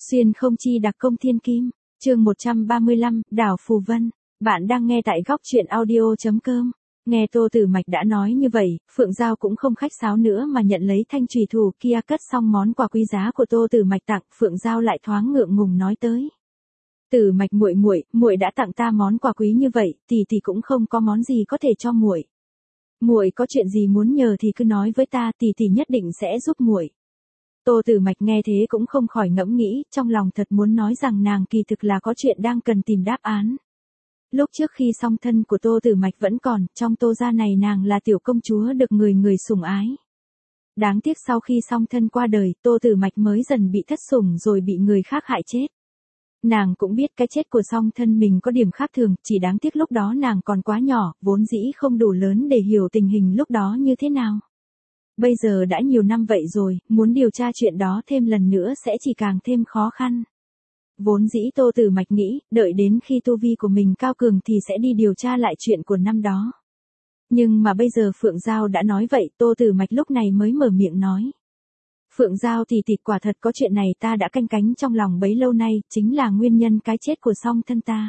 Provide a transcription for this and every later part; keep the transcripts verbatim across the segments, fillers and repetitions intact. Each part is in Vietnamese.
Xuyên không chi đặc công thiên kim, chương một trăm ba mươi lăm, đảo Phù Vân. Bạn đang nghe tại góc truyện audio.com. Nghe Tô Tử Mạch đã nói như vậy, Phượng Giao cũng không khách sáo nữa mà nhận lấy thanh chùy thủ kia, cất xong món quà quý giá của Tô Tử Mạch tặng, Phượng Giao lại thoáng ngượng ngùng nói tới. Tử Mạch muội muội, muội đã tặng ta món quà quý như vậy, tỷ tỷ cũng không có món gì có thể cho muội. Muội có chuyện gì muốn nhờ thì cứ nói với ta, tỷ tỷ nhất định sẽ giúp muội. Tô Tử Mạch nghe thế cũng không khỏi ngẫm nghĩ, trong lòng thật muốn nói rằng nàng kỳ thực là có chuyện đang cần tìm đáp án. Lúc trước khi song thân của Tô Tử Mạch vẫn còn, trong Tô gia này nàng là tiểu công chúa được người người sủng ái. Đáng tiếc sau khi song thân qua đời, Tô Tử Mạch mới dần bị thất sủng rồi bị người khác hại chết. Nàng cũng biết cái chết của song thân mình có điểm khác thường, chỉ đáng tiếc lúc đó nàng còn quá nhỏ, vốn dĩ không đủ lớn để hiểu tình hình lúc đó như thế nào. Bây giờ đã nhiều năm vậy rồi, muốn điều tra chuyện đó thêm lần nữa sẽ chỉ càng thêm khó khăn. Vốn dĩ Tô Tử Mạch nghĩ, đợi đến khi tu vi của mình cao cường thì sẽ đi điều tra lại chuyện của năm đó. Nhưng mà bây giờ Phượng Giao đã nói vậy, Tô Tử Mạch lúc này mới mở miệng nói. Phượng Giao thì thì quả thật có chuyện này ta đã canh cánh trong lòng bấy lâu nay, chính là nguyên nhân cái chết của song thân ta.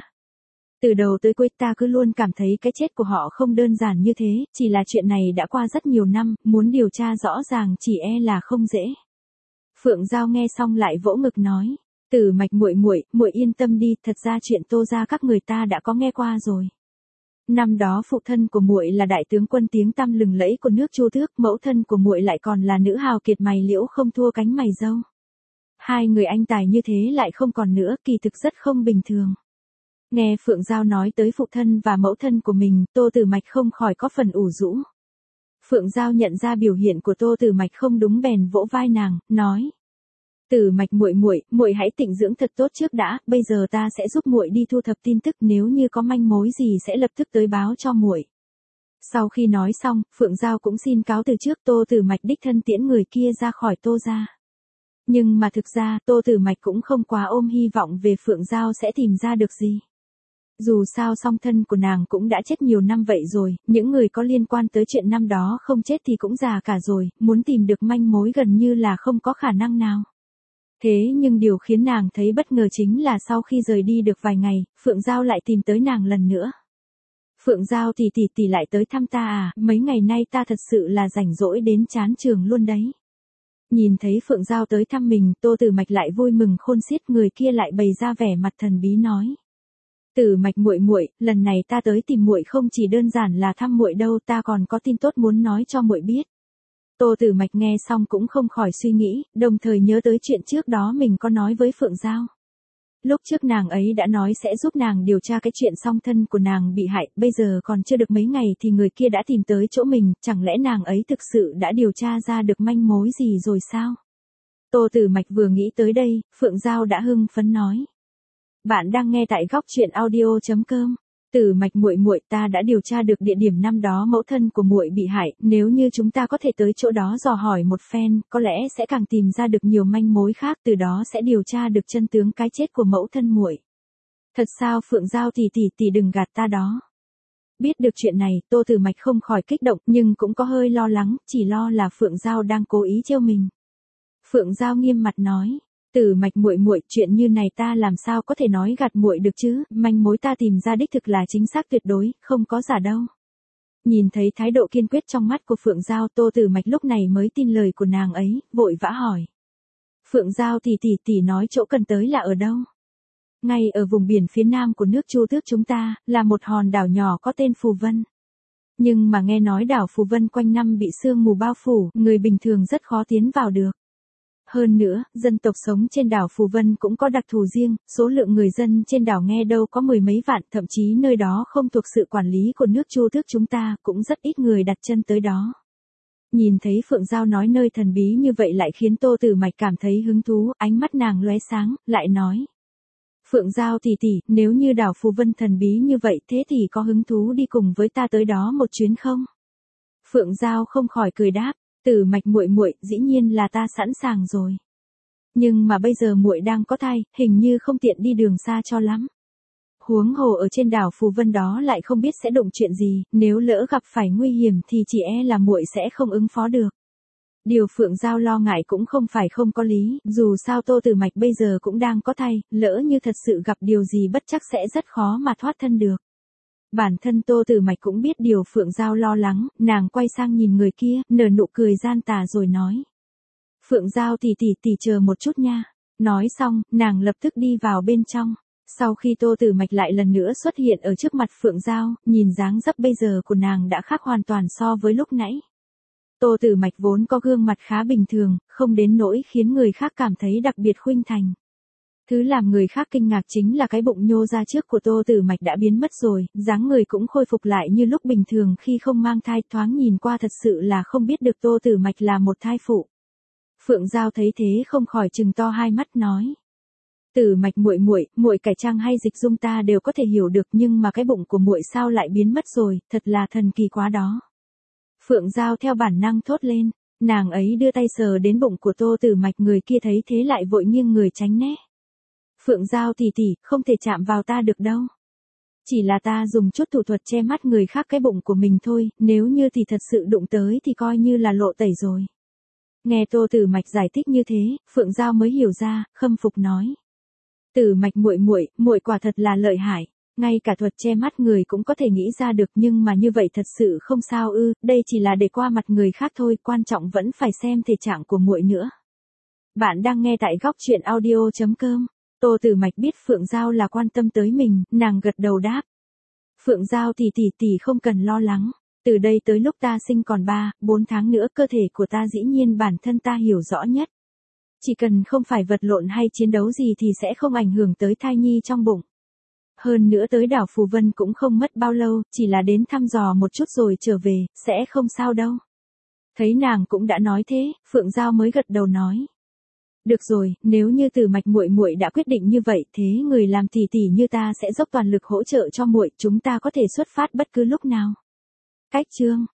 Từ đầu tới cuối ta cứ luôn cảm thấy cái chết của họ không đơn giản như thế, chỉ là chuyện này đã qua rất nhiều năm, muốn điều tra rõ ràng chỉ e là không dễ. Phượng Giao nghe xong lại vỗ ngực nói, Tử Mạch muội muội, muội yên tâm đi, thật ra chuyện Tô gia các người ta đã có nghe qua rồi. Năm đó phụ thân của muội là đại tướng quân tiếng tăm lừng lẫy của nước Chu Tước, mẫu thân của muội lại còn là nữ hào kiệt mày liễu không thua cánh mày râu. Hai người anh tài như thế lại không còn nữa, kỳ thực rất không bình thường. Nghe Phượng Giao nói tới phụ thân và mẫu thân của mình, Tô Tử Mạch không khỏi có phần ủ rũ. Phượng Giao nhận ra biểu hiện của Tô Tử Mạch không đúng bèn vỗ vai nàng, nói: Tử Mạch muội muội, muội hãy tịnh dưỡng thật tốt trước đã, bây giờ ta sẽ giúp muội đi thu thập tin tức, nếu như có manh mối gì sẽ lập tức tới báo cho muội. Sau khi nói xong, Phượng Giao cũng xin cáo từ trước, Tô Tử Mạch đích thân tiễn người kia ra khỏi Tô gia. Nhưng mà thực ra, Tô Tử Mạch cũng không quá ôm hy vọng về Phượng Giao sẽ tìm ra được gì. Dù sao song thân của nàng cũng đã chết nhiều năm vậy rồi, những người có liên quan tới chuyện năm đó không chết thì cũng già cả rồi, muốn tìm được manh mối gần như là không có khả năng nào. Thế nhưng điều khiến nàng thấy bất ngờ chính là sau khi rời đi được vài ngày, Phượng Giao lại tìm tới nàng lần nữa. Phượng Giao tỷ tỷ tỷ lại tới thăm ta à, mấy ngày nay ta thật sự là rảnh rỗi đến chán trường luôn đấy. Nhìn thấy Phượng Giao tới thăm mình, Tô Tử Mạch lại vui mừng khôn xiết, người kia lại bày ra vẻ mặt thần bí nói. Tử Mạch muội muội, lần này ta tới tìm muội không chỉ đơn giản là thăm muội đâu, ta còn có tin tốt muốn nói cho muội biết. Tô Tử Mạch nghe xong cũng không khỏi suy nghĩ, đồng thời nhớ tới chuyện trước đó mình có nói với Phượng Giao. Lúc trước nàng ấy đã nói sẽ giúp nàng điều tra cái chuyện song thân của nàng bị hại, bây giờ còn chưa được mấy ngày thì người kia đã tìm tới chỗ mình, chẳng lẽ nàng ấy thực sự đã điều tra ra được manh mối gì rồi sao? Tô Tử Mạch vừa nghĩ tới đây, Phượng Giao đã hưng phấn nói. Bạn đang nghe tại góc truyện audio.com. Tử Mạch muội muội, ta đã điều tra được địa điểm năm đó mẫu thân của muội bị hại, nếu như chúng ta có thể tới chỗ đó dò hỏi một phen, có lẽ sẽ càng tìm ra được nhiều manh mối khác, từ đó sẽ điều tra được chân tướng cái chết của mẫu thân muội. Thật sao Phượng Giao tỷ tỷ tỷ đừng gạt ta đó. Biết được chuyện này, Tô Tử Mạch không khỏi kích động, nhưng cũng có hơi lo lắng, chỉ lo là Phượng Giao đang cố ý trêu mình. Phượng Giao nghiêm mặt nói. Tử Mạch muội muội, chuyện như này ta làm sao có thể nói gạt muội được chứ, manh mối ta tìm ra đích thực là chính xác tuyệt đối, không có giả đâu. Nhìn thấy thái độ kiên quyết trong mắt của Phượng Giao, Tô Tử Mạch lúc này mới tin lời của nàng ấy, vội vã hỏi. Phượng Giao tỷ tỷ tỷ nói chỗ cần tới là ở đâu? Ngay ở vùng biển phía nam của nước Chu Tước chúng ta, là một hòn đảo nhỏ có tên Phù Vân. Nhưng mà nghe nói đảo Phù Vân quanh năm bị sương mù bao phủ, người bình thường rất khó tiến vào được. Hơn nữa, dân tộc sống trên đảo Phù Vân cũng có đặc thù riêng, số lượng người dân trên đảo nghe đâu có mười mấy vạn, thậm chí nơi đó không thuộc sự quản lý của nước Chu Tước chúng ta, cũng rất ít người đặt chân tới đó. Nhìn thấy Phượng Giao nói nơi thần bí như vậy lại khiến Tô Tử Mạch cảm thấy hứng thú, ánh mắt nàng lóe sáng, lại nói. Phượng Giao tỷ tỷ, nếu như đảo Phù Vân thần bí như vậy thế thì có hứng thú đi cùng với ta tới đó một chuyến không? Phượng Giao không khỏi cười đáp. Tử Mạch muội muội, dĩ nhiên là ta sẵn sàng rồi. Nhưng mà bây giờ muội đang có thai, hình như không tiện đi đường xa cho lắm. Huống hồ ở trên đảo Phù Vân đó lại không biết sẽ đụng chuyện gì, nếu lỡ gặp phải nguy hiểm thì chỉ e là muội sẽ không ứng phó được. Điều Phượng Giao lo ngại cũng không phải không có lý, dù sao Tô Tử Mạch bây giờ cũng đang có thai, lỡ như thật sự gặp điều gì bất chắc sẽ rất khó mà thoát thân được. Bản thân Tô Tử Mạch cũng biết điều Phượng Giao lo lắng, nàng quay sang nhìn người kia, nở nụ cười gian tà rồi nói. Phượng Giao tỷ tỷ tỷ chờ một chút nha. Nói xong, nàng lập tức đi vào bên trong. Sau khi Tô Tử Mạch lại lần nữa xuất hiện ở trước mặt Phượng Giao, nhìn dáng dấp bây giờ của nàng đã khác hoàn toàn so với lúc nãy. Tô Tử Mạch vốn có gương mặt khá bình thường, không đến nỗi khiến người khác cảm thấy đặc biệt khuynh thành. Thứ làm người khác kinh ngạc chính là cái bụng nhô ra trước của Tô Tử Mạch đã biến mất rồi, dáng người cũng khôi phục lại như lúc bình thường khi không mang thai, thoáng nhìn qua thật sự là không biết được Tô Tử Mạch là một thai phụ. Phượng Giao thấy thế không khỏi trừng to hai mắt nói. Tử Mạch muội muội, muội cải trang hay dịch dung ta đều có thể hiểu được, nhưng mà cái bụng của muội sao lại biến mất rồi, thật là thần kỳ quá đó. Phượng Giao theo bản năng thốt lên, nàng ấy đưa tay sờ đến bụng của Tô Tử Mạch, người kia thấy thế lại vội nghiêng người tránh né. Phượng Giao tỷ tỷ, không thể chạm vào ta được đâu. Chỉ là ta dùng chút thủ thuật che mắt người khác cái bụng của mình thôi, nếu như thì thật sự đụng tới thì coi như là lộ tẩy rồi. Nghe Tô Tử Mạch giải thích như thế, Phượng Giao mới hiểu ra, khâm phục nói. Tử Mạch muội muội, muội quả thật là lợi hại, ngay cả thuật che mắt người cũng có thể nghĩ ra được, nhưng mà như vậy thật sự không sao ư, đây chỉ là để qua mặt người khác thôi, quan trọng vẫn phải xem thể trạng của muội nữa. Bạn đang nghe tại góc truyện audio chấm com. Tô Tử Mạch biết Phượng Giao là quan tâm tới mình, nàng gật đầu đáp. Phượng Giao tỷ tỷ tỷ không cần lo lắng, từ đây tới lúc ta sinh còn ba, bốn tháng nữa cơ thể của ta dĩ nhiên bản thân ta hiểu rõ nhất. Chỉ cần không phải vật lộn hay chiến đấu gì thì sẽ không ảnh hưởng tới thai nhi trong bụng. Hơn nữa tới đảo Phù Vân cũng không mất bao lâu, chỉ là đến thăm dò một chút rồi trở về, sẽ không sao đâu. Thấy nàng cũng đã nói thế, Phượng Giao mới gật đầu nói. Được rồi, nếu như Tử Mạch muội muội đã quyết định như vậy, thế người làm tỷ tỷ như ta sẽ dốc toàn lực hỗ trợ cho muội, chúng ta có thể xuất phát bất cứ lúc nào. Cách chương